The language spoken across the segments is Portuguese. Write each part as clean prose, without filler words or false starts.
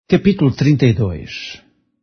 Capítulo 32.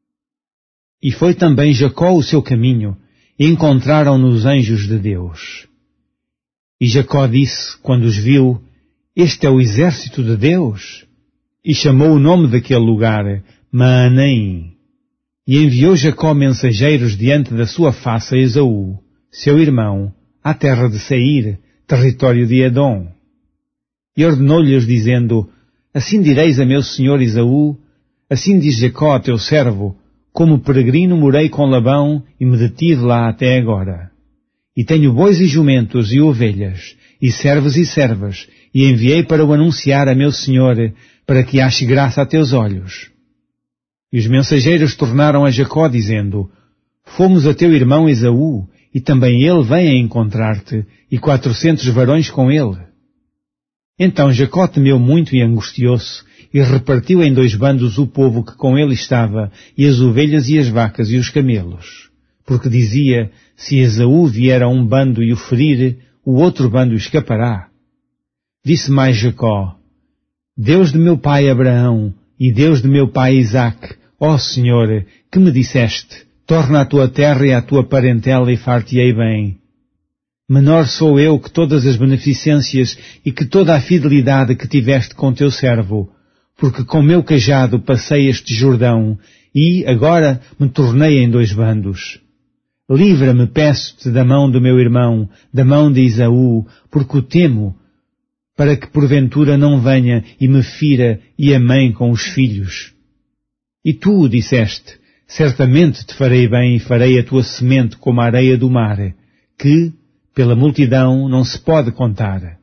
E foi também Jacó o seu caminho, e encontraram-no os anjos de Deus. E Jacó disse, quando os viu, este é o exército de Deus. E chamou o nome daquele lugar Maanaim. E enviou Jacó mensageiros diante da sua face a Esaú, seu irmão, à terra de Seir, território de Edom. E ordenou-lhes dizendo, assim direis a meu senhor Esaú, assim diz Jacó, teu servo, como peregrino morei com Labão e me detive lá até agora. E tenho bois e jumentos e ovelhas, e servos e servas, e enviei para o anunciar a meu senhor, para que ache graça a teus olhos. E os mensageiros tornaram a Jacó, dizendo, fomos a teu irmão Esaú, e também ele vem a encontrar-te, e 400 varões com ele. Então Jacó temeu muito e angustiou-se, e repartiu em 2 bandos o povo que com ele estava, e as ovelhas e as vacas e os camelos. Porque dizia, se Esaú vier a um bando e o ferir, o outro bando escapará. Disse mais Jacó, Deus de meu pai Abraão, e Deus de meu pai Isaque, ó Senhor, que me disseste, torna a tua terra e a tua parentela e far-te-ei bem. Menor sou eu que todas as beneficências e que toda a fidelidade que tiveste com teu servo, porque com meu cajado passei este Jordão, e agora me tornei em 2 bandos. Livra-me, peço-te, da mão do meu irmão, da mão de Esaú, porque o temo, para que porventura não venha e me fira e a mãe com os filhos. E tu disseste, certamente te farei bem e farei a tua semente como a areia do mar, que, pela multidão, não se pode contar.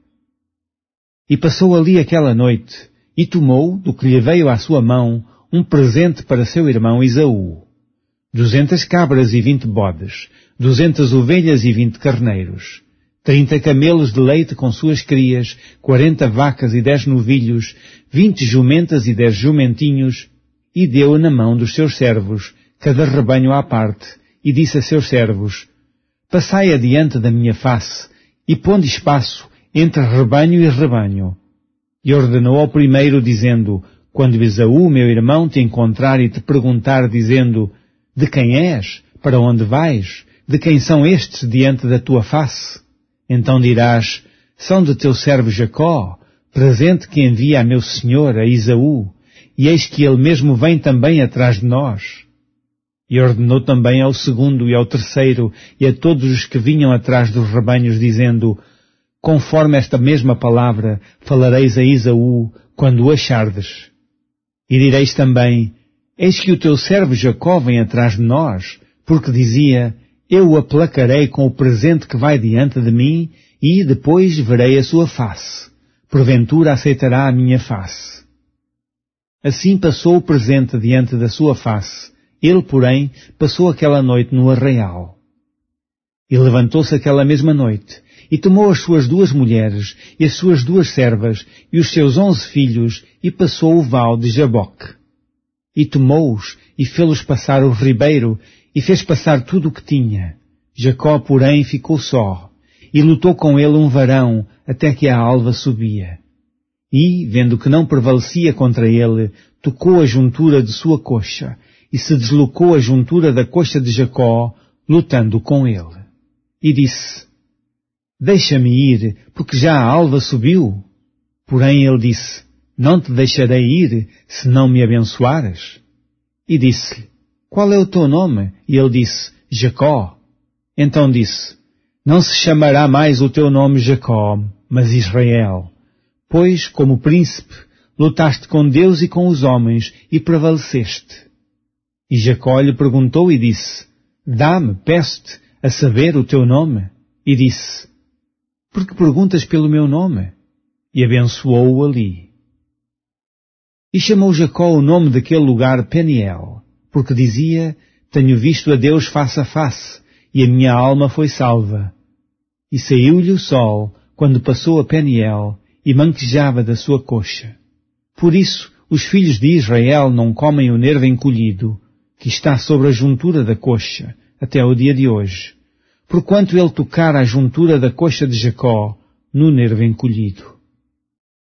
E passou ali aquela noite, e tomou, do que lhe veio à sua mão, um presente para seu irmão Esaú. 200 cabras e 20 bodes, 200 ovelhas e 20 carneiros, 30 camelos de leite com suas crias, 40 vacas e 10 novilhos, 20 jumentas e 10 jumentinhos, e deu na mão dos seus servos, cada rebanho à parte, e disse a seus servos, passai adiante da minha face, e ponde espaço entre rebanho e rebanho. E ordenou ao primeiro, dizendo, quando Esaú, meu irmão, te encontrar e te perguntar, dizendo, de quem és? Para onde vais? De quem são estes diante da tua face? Então dirás, são de teu servo Jacó, presente que envia a meu senhor, a Esaú, e eis que ele mesmo vem também atrás de nós. E ordenou também ao segundo e ao terceiro e a todos os que vinham atrás dos rebanhos, dizendo, conforme esta mesma palavra, falareis a Esaú quando o achardes. E direis também, eis que o teu servo Jacó vem atrás de nós, porque dizia, eu o aplacarei com o presente que vai diante de mim, e depois verei a sua face. Porventura aceitará a minha face. Assim passou o presente diante da sua face. Ele, porém, passou aquela noite no arraial. E levantou-se aquela mesma noite, e tomou as suas 2 mulheres, e as suas 2 servas, e os seus 11 filhos, e passou o val de Jaboque. E tomou-os, e fê-los passar o ribeiro, e fez passar tudo o que tinha. Jacó, porém, ficou só, e lutou com ele um varão, até que a alva subia. E, vendo que não prevalecia contra ele, tocou a juntura de sua coxa, e se deslocou a juntura da coxa de Jacó, lutando com ele. E disse, deixa-me ir, porque já a alva subiu. Porém ele disse, não te deixarei ir, se não me abençoares. E disse-lhe, qual é o teu nome? E ele disse, Jacó. Então disse, não se chamará mais o teu nome Jacó, mas Israel. Pois, como príncipe, lutaste com Deus e com os homens, e prevaleceste. E Jacó lhe perguntou e disse, dá-me, peço-te, a saber o teu nome. E disse, por que perguntas pelo meu nome? E abençoou-o ali. E chamou Jacó o nome daquele lugar Peniel, porque dizia, tenho visto a Deus face a face, e a minha alma foi salva. E saiu-lhe o sol, quando passou a Peniel, e manquejava da sua coxa. Por isso, os filhos de Israel não comem o nervo encolhido, que está sobre a juntura da coxa, até o dia de hoje, porquanto ele tocara a juntura da coxa de Jacó no nervo encolhido.